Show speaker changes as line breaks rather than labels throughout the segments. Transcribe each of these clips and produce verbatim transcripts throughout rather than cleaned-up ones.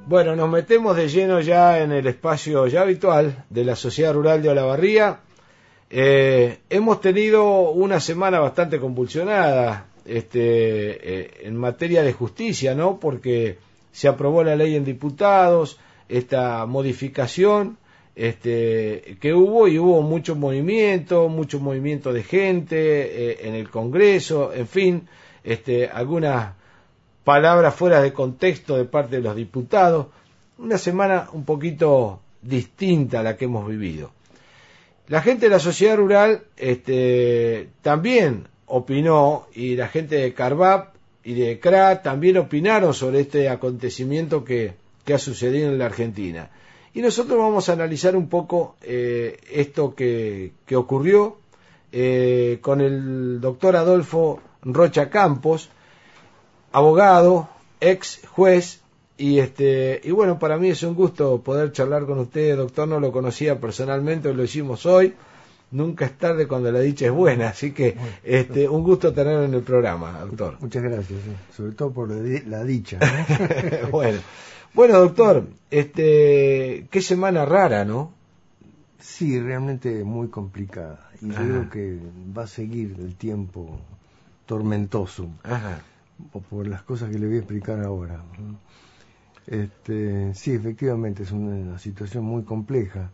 Bueno, nos metemos de lleno ya en el espacio ya habitual de la Sociedad Rural de Olavarría. Eh, hemos tenido una semana bastante convulsionada este, eh, en materia de justicia, ¿no? Porque se aprobó la ley en diputados, esta modificación este, que hubo, y hubo mucho movimiento, mucho movimiento de gente eh, en el Congreso, en fin, este, algunas palabras fuera de contexto de parte de los diputados. Una semana un poquito distinta a la que hemos vivido. La gente de la sociedad rural este, también opinó, y la gente de Carvap y de C R A también opinaron sobre este acontecimiento que, que ha sucedido en la Argentina. Y nosotros vamos a analizar un poco eh, esto que, que ocurrió eh, con el doctor Adolfo Rocha Campos, abogado, ex juez, y este y bueno, para mí es un gusto poder charlar con usted, doctor. No lo conocía personalmente, lo hicimos hoy. Nunca es tarde cuando la dicha es buena, así que este un gusto tenerlo en el programa, doctor.
Muchas gracias, sobre todo por la dicha, ¿no?
bueno, bueno, doctor, este qué semana rara, ¿no?
Sí, realmente muy complicada, y yo creo que va a seguir el tiempo tormentoso. Ajá. Por las cosas que le voy a explicar ahora. Este, sí, efectivamente es una situación muy compleja,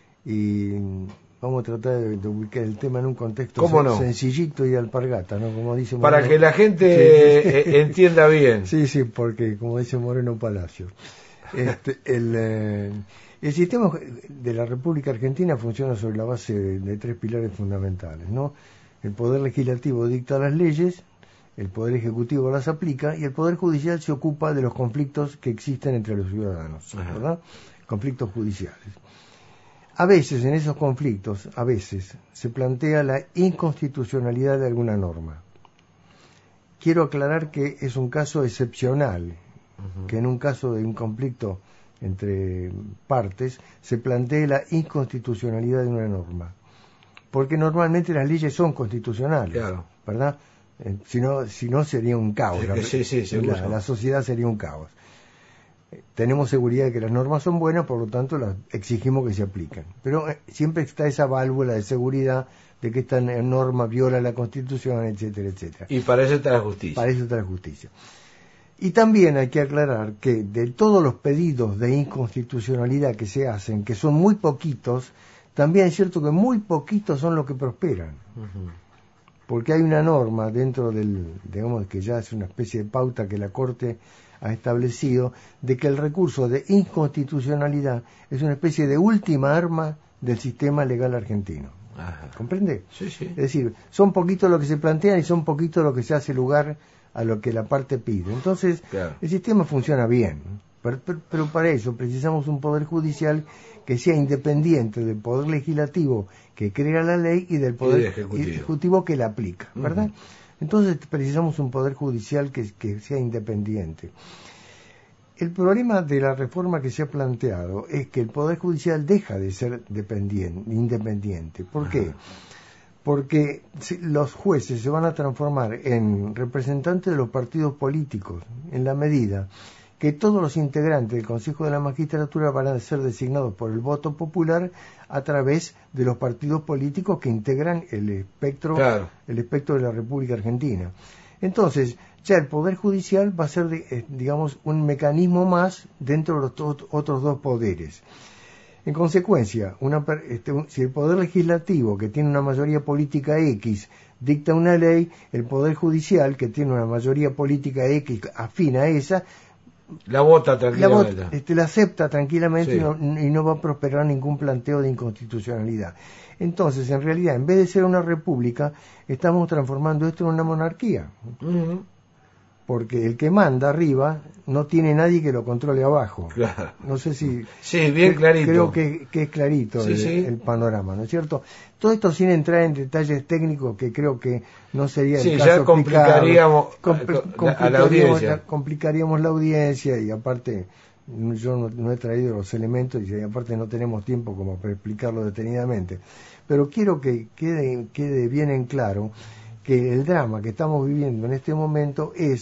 y vamos a tratar de, de ubicar el tema en un contexto sen, no? sencillito y alpargata, ¿no? Como dice Moreno,
para que la gente sí, entienda bien.
Sí, sí, porque como dice Moreno Palacio, este, el, eh, el sistema de la República Argentina funciona sobre la base de, de tres pilares fundamentales, ¿no? El poder legislativo dicta las leyes, el Poder Ejecutivo las aplica, y el Poder Judicial se ocupa de los conflictos que existen entre los ciudadanos, ¿verdad? Conflictos judiciales. A veces en esos conflictos, a veces, se plantea la inconstitucionalidad de alguna norma. Quiero aclarar que es un caso excepcional, uh-huh. que en un caso de un conflicto entre partes se plantee la inconstitucionalidad de una norma. Porque normalmente las leyes son constitucionales, claro. ¿verdad? Eh, si no, si no sería un caos.
Sí, sí, sí,
la, la sociedad sería un caos. Eh, tenemos seguridad de que las normas son buenas, por lo tanto las exigimos que se apliquen. Pero eh, siempre está esa válvula de seguridad de que esta norma viola la Constitución, etcétera, etcétera.
Y para eso está la justicia.
Para eso está la justicia. Y también hay que aclarar que de todos los pedidos de inconstitucionalidad que se hacen, que son muy poquitos, también es cierto que muy poquitos son los que prosperan. Uh-huh. Porque hay una norma dentro del, digamos que ya es una especie de pauta que la Corte ha establecido, de que el recurso de inconstitucionalidad es una especie de última arma del sistema legal argentino. Ajá. ¿Comprende?
Sí, sí.
Es decir, son poquitos lo que se plantean y son poquitos lo que se hace lugar a lo que la parte pide. Entonces, claro. el sistema funciona bien, pero, pero, pero para eso precisamos un poder judicial que sea independiente del poder legislativo que crea la ley y del poder
y ejecutivo.
ejecutivo que la aplica, ¿verdad? Uh-huh. Entonces precisamos un poder judicial que, que sea independiente. El problema de la reforma que se ha planteado es que el poder judicial deja de ser independiente. ¿Por qué? Uh-huh. Porque los jueces se van a transformar en representantes de los partidos políticos, en la medida que todos los integrantes del Consejo de la Magistratura van a ser designados por el voto popular a través de los partidos políticos que integran el espectro, claro. el espectro de la República Argentina. Entonces, ya el Poder Judicial va a ser, de, digamos, un mecanismo más dentro de los to- otros dos poderes. En consecuencia, una, este, un, si el Poder Legislativo, que tiene una mayoría política X, dicta una ley, el Poder Judicial, que tiene una mayoría política X afín a esa,
la vota tranquilamente.
La, vota, este, la acepta tranquilamente, sí. y, no, y no va a prosperar ningún planteo de inconstitucionalidad. Entonces, en realidad, en vez de ser una república, estamos transformando esto en una monarquía. Uh-huh. Porque el que manda arriba no tiene nadie que lo controle abajo.
Claro.
No sé si...
Sí, bien clarito.
Creo que, que es clarito
sí,
el,
sí.
el panorama, ¿no es cierto? Todo esto sin entrar en detalles técnicos que creo que no sería el
sí,
caso.
Sí, ya complicaríamos,
compl- complicaríamos
a la audiencia.
La, complicaríamos la audiencia, y aparte yo no, no he traído los elementos, y aparte no tenemos tiempo como para explicarlo detenidamente. Pero quiero que quede, quede bien en claro que el drama que estamos viviendo en este momento es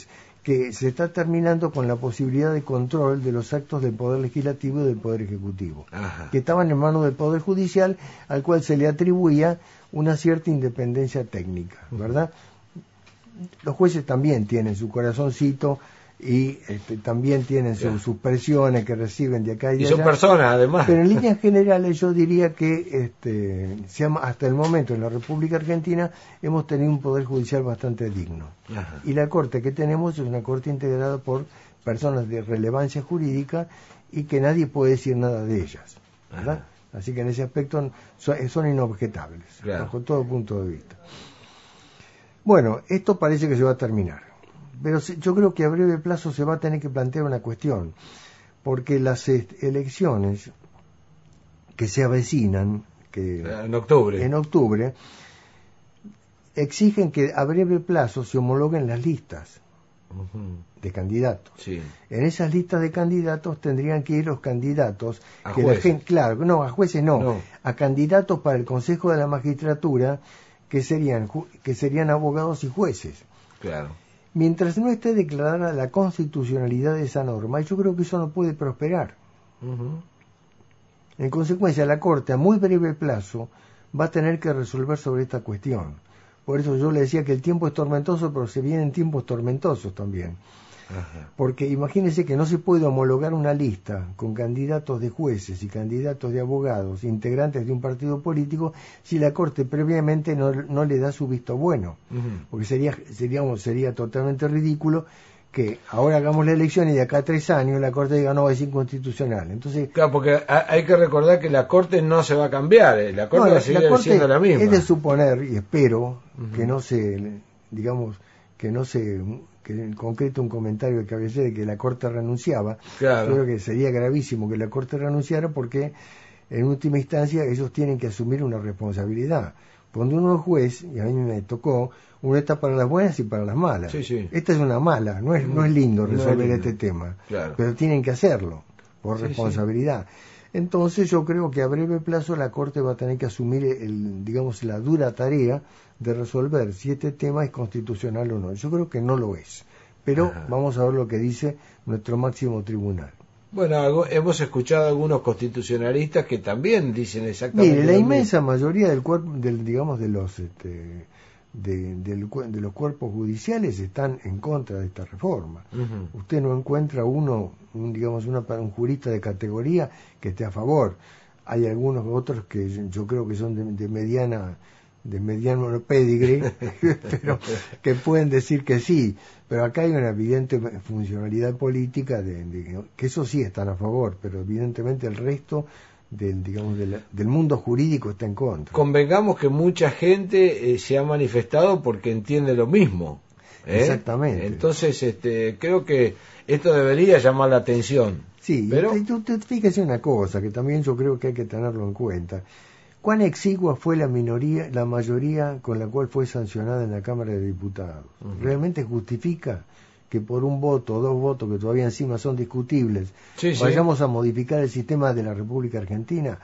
que se está terminando con la posibilidad de control de los actos del Poder Legislativo y del Poder Ejecutivo, Ajá. que estaban en manos del Poder Judicial, al cual se le atribuía una cierta independencia técnica, ¿verdad? Los jueces también tienen su corazoncito y este, también tienen su, sus presiones que reciben de acá y de allá.
Y son personas, además.
Pero en líneas generales yo diría que este, hasta el momento en la República Argentina hemos tenido un poder judicial bastante digno. Ajá. Y la corte que tenemos es una corte integrada por personas de relevancia jurídica y que nadie puede decir nada de ellas, ¿verdad? Ajá. Así que en ese aspecto son, son inobjetables, claro. bajo todo punto de vista. Bueno, esto parece que se va a terminar. Pero yo creo que a breve plazo se va a tener que plantear una cuestión, porque las elecciones que se avecinan, que
en octubre,
en octubre exigen que a breve plazo se homologuen las listas uh-huh. de candidatos.
Sí.
En esas listas de candidatos tendrían que ir los candidatos,
a
que
jueces.
La gente, claro, no, a jueces no,
no,
a candidatos para el Consejo de la Magistratura, que serían que serían abogados y jueces.
Claro.
Mientras no esté declarada la constitucionalidad de esa norma, yo creo que eso no puede prosperar. Uh-huh. En consecuencia, la Corte a muy breve plazo va a tener que resolver sobre esta cuestión. Por eso yo le decía que el tiempo es tormentoso, pero se vienen tiempos tormentosos también. Ajá. Porque imagínense que no se puede homologar una lista con candidatos de jueces y candidatos de abogados, integrantes de un partido político, si la Corte previamente no, no le da su visto bueno. Uh-huh. Porque sería, sería, sería totalmente ridículo que ahora hagamos la elección y de acá a tres años la Corte diga no, es inconstitucional. Entonces,
claro, porque hay que recordar que la Corte no se va a cambiar, ¿eh? La Corte
no,
va a seguir siendo la misma.
Es de suponer, y espero, uh-huh. que no se, digamos, que no se... que en concreto un comentario que había de que la Corte renunciaba,
claro.
Yo creo que sería gravísimo que la Corte renunciara porque en última instancia ellos tienen que asumir una responsabilidad. Cuando uno es juez, y a mí me tocó, uno está para las buenas y para las malas.
Sí, sí.
Esta es una mala, no es, no es lindo resolver
no es lindo.
este tema,
claro.
pero tienen que hacerlo por
sí,
responsabilidad. Sí. Entonces yo creo que a breve plazo la Corte va a tener que asumir el, digamos, la dura tarea de resolver si este tema es constitucional o no. Yo creo que no lo es, pero Ajá. vamos a ver lo que dice nuestro máximo tribunal.
Bueno, algo, hemos escuchado a algunos constitucionalistas que también dicen exactamente.
Mire, la
lo
inmensa
mismo.
mayoría del cuerpo, del, digamos, de los, este, de, del, de los cuerpos judiciales están en contra de esta reforma. Uh-huh. Usted no encuentra uno, un, digamos, una, un jurista de categoría que esté a favor. Hay algunos otros que yo creo que son de, de mediana de mediano pedigree, pero que pueden decir que sí, pero acá hay una evidente funcionalidad política de, de que eso sí están a favor, pero evidentemente el resto del digamos del, del mundo jurídico está en contra.
Convengamos que mucha gente eh, se ha manifestado porque entiende lo mismo, ¿eh?
Exactamente.
Entonces, este, creo que esto debería llamar la atención.
Sí, pero usted fíjese una cosa que también yo creo que hay que tenerlo en cuenta. ¿Cuán exigua fue la minoría, la mayoría con la cual fue sancionada en la Cámara de Diputados? Uh-huh. ¿Realmente justifica que por un voto o dos votos que todavía encima son discutibles
sí,
vayamos
sí.
a modificar el sistema de la República Argentina?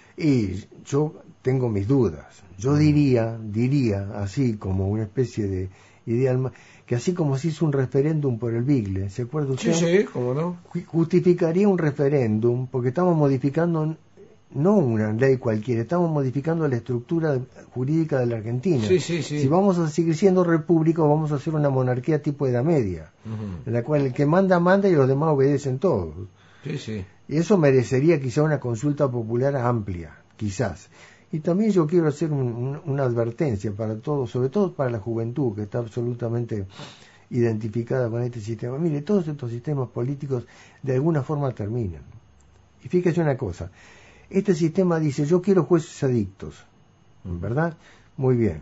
Y yo tengo mis dudas. Yo uh-huh. diría, diría así como una especie de ideal, que así como se hizo un referéndum por el Bigle, ¿se acuerda usted?
Sí, sí, cómo no.
Justificaría un referéndum porque estamos modificando no una ley cualquiera, estamos modificando la estructura jurídica de la Argentina.
Sí, sí, sí.
Si vamos a seguir siendo república, vamos a hacer una monarquía tipo Edad Media, uh-huh. en la cual el que manda, manda y los demás obedecen todos.
Sí, sí.
Y eso merecería quizá una consulta popular amplia, quizás. Y también yo quiero hacer un, un, una advertencia para todos, sobre todo para la juventud, que está absolutamente identificada con este sistema. Mire, todos estos sistemas políticos de alguna forma terminan. Y fíjese una cosa, este sistema dice, yo quiero jueces adictos, ¿verdad? Muy bien.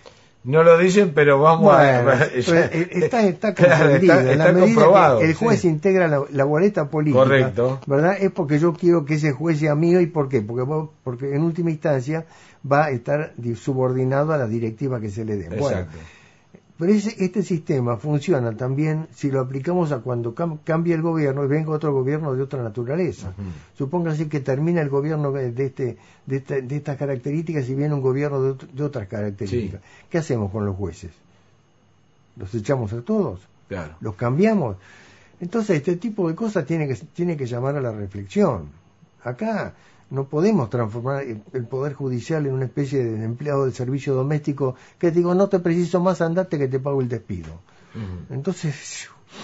No lo dicen, pero vamos
bueno,
a...
está, está comprendido.
Está, está
en la medida
comprobado,
que el juez
sí.
integra la, la boleta política,
correcto,
¿verdad? Es porque yo quiero que ese juez sea mío. ¿Y por qué? Porque, porque en última instancia va a estar subordinado a la directiva que se le dé. Bueno, pero ese, este sistema funciona también si lo aplicamos a cuando cam, cambie el gobierno y venga otro gobierno de otra naturaleza. Uh-huh. Supóngase que termina el gobierno de, este, de, esta, de estas características y viene un gobierno de, de otras características. Sí. ¿Qué hacemos con los jueces? ¿Los echamos a todos?
Claro.
¿Los cambiamos? Entonces este tipo de cosas tiene que, tiene que llamar a la reflexión. Acá no podemos transformar el Poder Judicial en una especie de empleado del servicio doméstico que digo, no te preciso más, andate que te pago el despido. Uh-huh. Entonces,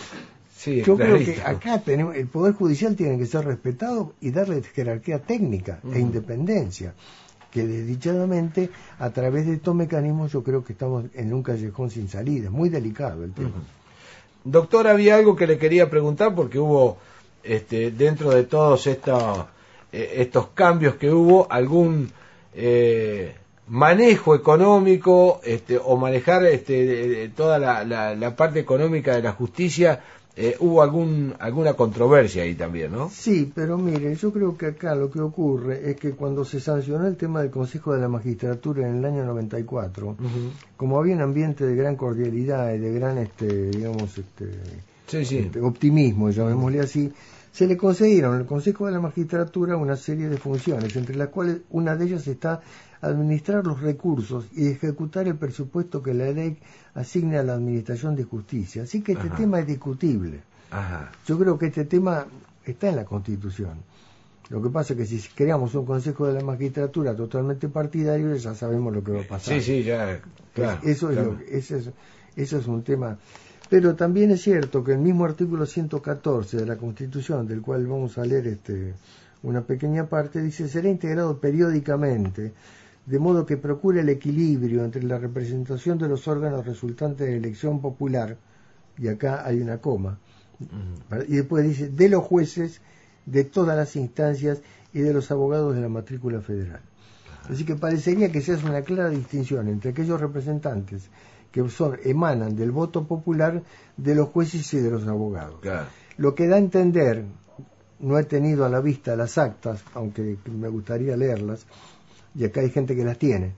sí,
yo
clarito.
creo que acá tenemos, el Poder Judicial tiene que ser respetado y darle jerarquía técnica uh-huh. e independencia, que desdichadamente, a través de estos mecanismos, yo creo que estamos en un callejón sin salida. Muy delicado el tema.
Uh-huh. Doctor, había algo que le quería preguntar, porque hubo, este, dentro de todos estos... estos cambios que hubo, algún eh, manejo económico este, o manejar este, toda la, la, la parte económica de la justicia, eh, hubo algún alguna controversia ahí también, ¿no?
Sí, pero mire, yo creo que acá lo que ocurre es que cuando se sancionó el tema del Consejo de la Magistratura en el año noventa y cuatro, uh-huh. como había un ambiente de gran cordialidad y de gran, este, digamos, este,
sí, sí.
este optimismo, llamémosle así, se le concedieron al Consejo de la Magistratura una serie de funciones, entre las cuales una de ellas está administrar los recursos y ejecutar el presupuesto que la ley asigne a la Administración de Justicia. Así que este Ajá. tema es discutible.
Ajá.
Yo creo que este tema está en la Constitución. Lo que pasa es que si creamos un Consejo de la Magistratura totalmente partidario, ya sabemos lo que va a pasar.
Sí, sí, ya, claro.
Eso,
claro.
Es, lo, eso, es, eso es un tema... Pero también es cierto que el mismo artículo ciento catorce de la Constitución, del cual vamos a leer este, una pequeña parte, dice, será integrado periódicamente, de modo que procure el equilibrio entre la representación de los órganos resultantes de elección popular, y acá hay una coma, uh-huh. y después dice, de los jueces, de todas las instancias y de los abogados de la matrícula federal. Uh-huh. Así que parecería que se hace una clara distinción entre aquellos representantes que son, emanan del voto popular, de los jueces y de los abogados.
Claro.
Lo que da a entender, no he tenido a la vista las actas, aunque me gustaría leerlas, y acá hay gente que las tiene,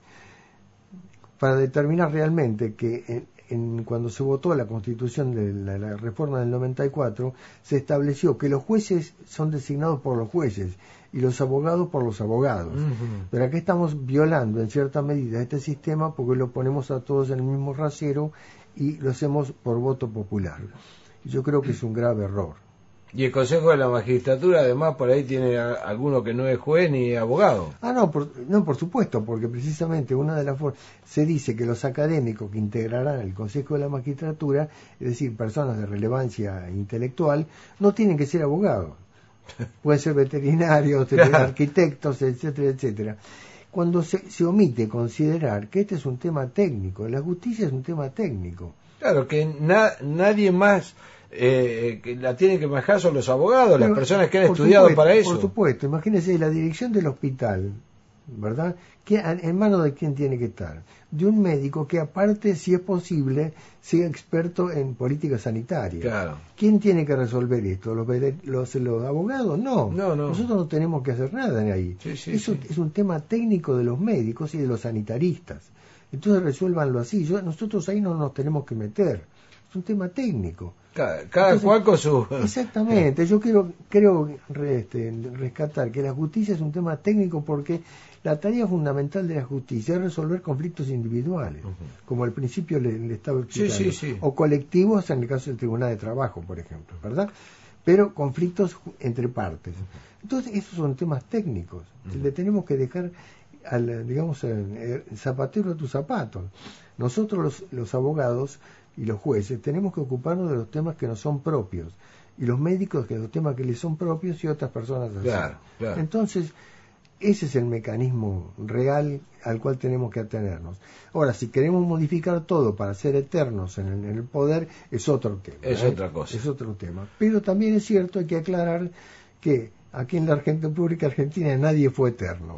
para determinar realmente que en, en, cuando se votó la Constitución de la, la reforma del noventa y cuatro, se estableció que los jueces son designados por los jueces y los abogados por los abogados. Uh-huh. Pero aquí estamos violando en cierta medida este sistema porque lo ponemos a todos en el mismo rasero y lo hacemos por voto popular. Yo creo que es un grave error.
Y el Consejo de la Magistratura, además, por ahí tiene a, alguno que no es juez ni abogado.
Ah, no, por, no, por supuesto, porque precisamente una de las formas, se dice que los académicos que integrarán el Consejo de la Magistratura, es decir, personas de relevancia intelectual, no tienen que ser abogados. Pueden ser veterinarios, claro. arquitectos, etcétera, etcétera. Cuando se, se omite considerar que este es un tema técnico, la justicia es un tema técnico.
Claro, que na, nadie más eh, que la tiene que manejar son los abogados, Pero, las personas que han estudiado
supuesto,
para eso.
Por supuesto, imagínense la dirección del hospital, ¿verdad? ¿En manos de quién tiene que estar? De un médico que aparte, si es posible, sea experto en política sanitaria.
Claro.
¿Quién tiene que resolver esto? ¿Los, los, los abogados? No.
no, no.
Nosotros no tenemos que hacer nada en ahí.
Sí, sí,
Eso
sí.
es un tema técnico de los médicos y de los sanitaristas. Entonces resuélvanlo así. Yo, nosotros ahí no nos tenemos que meter. Es un tema técnico.
Cada, cada Entonces, cual con su...
Exactamente. Yo quiero, creo este, rescatar que la justicia es un tema técnico porque la tarea fundamental de la justicia es resolver conflictos individuales, uh-huh. como al principio le, le estaba explicando,
sí, sí, sí.
o colectivos en el caso del Tribunal de Trabajo, por ejemplo, ¿verdad? Pero conflictos entre partes. Uh-huh. Entonces, esos son temas técnicos. Uh-huh. Le tenemos que dejar, al, digamos, el, el zapatero a tus zapatos. Nosotros, los, los abogados y los jueces, tenemos que ocuparnos de los temas que nos son propios, y los médicos de los temas que les son propios y otras personas así.
Claro, claro.
Entonces, ese es el mecanismo real al cual tenemos que atenernos. Ahora, si queremos modificar todo para ser eternos en el, en el poder, es otro tema.
Es
¿eh?
otra cosa.
Es otro tema. Pero también es cierto, hay que aclarar que aquí en la República Argentina nadie fue eterno.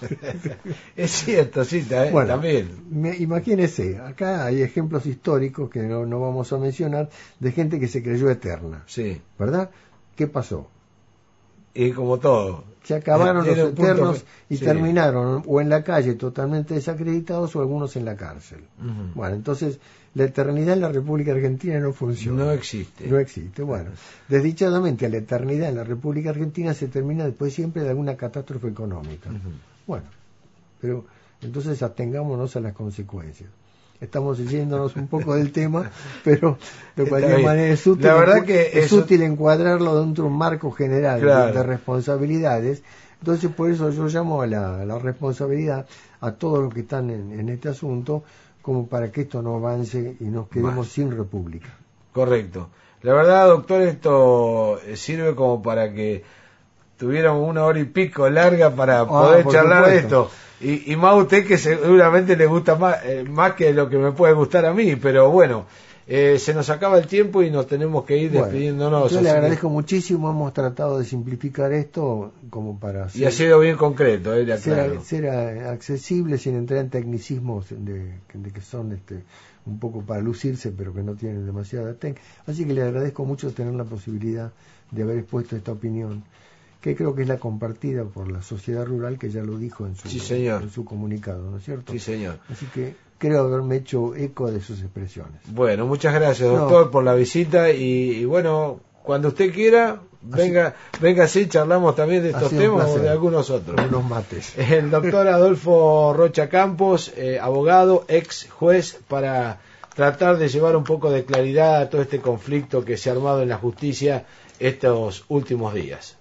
Es cierto, sí, también.
Bueno,
también.
Me, imagínese, acá hay ejemplos históricos que no, no vamos a mencionar, de gente que se creyó eterna.
Sí.
¿Verdad? ¿Qué pasó?
Y como todo.
Se acabaron los eternos
punto...
y
sí.
terminaron o en la calle totalmente desacreditados o algunos en la cárcel. Uh-huh. Bueno, entonces la eternidad en la República Argentina no funciona.
No existe.
No existe. Bueno, desdichadamente la eternidad en la República Argentina se termina después siempre de alguna catástrofe económica. Uh-huh. Bueno, pero entonces atengámonos a las consecuencias. estamos yéndonos un poco del tema, pero de cualquier manera es útil,
la verdad que
es
eso...
útil encuadrarlo dentro de un marco general, claro, de, de responsabilidades. Entonces, por eso yo llamo a la, a la responsabilidad a todos los que están en, en este asunto, como para que esto no avance y nos quedemos Más. sin república.
Correcto. La verdad, doctor, esto sirve como para que tuviéramos una hora y pico larga para ah, poder charlar de esto. Y, y más usted, que seguramente le gusta más, eh, más que lo que me puede gustar a mí, pero bueno, eh, se nos acaba el tiempo y nos tenemos que ir despidiéndonos.
Bueno, yo le agradezco que... muchísimo, hemos tratado de simplificar esto como para...
Ser, y ha sido bien concreto, eh,
ser, ser accesible sin entrar en tecnicismos de, de que son este un poco para lucirse, pero que no tienen demasiada técnica. Así que le agradezco mucho tener la posibilidad de haber expuesto esta opinión, que creo que es la compartida por la sociedad rural, que ya lo dijo en su,
sí, señor.
en su comunicado, ¿no es cierto?
Sí, señor.
Así que creo haberme hecho eco de sus expresiones.
Bueno, muchas gracias, doctor, no. por la visita y, y bueno, cuando usted quiera, venga, así, venga así, charlamos también de estos temas o de algunos otros.
Unos mates.
El doctor Adolfo Rocha Campos, eh, abogado, ex juez, para tratar de llevar un poco de claridad a todo este conflicto que se ha armado en la justicia estos últimos días.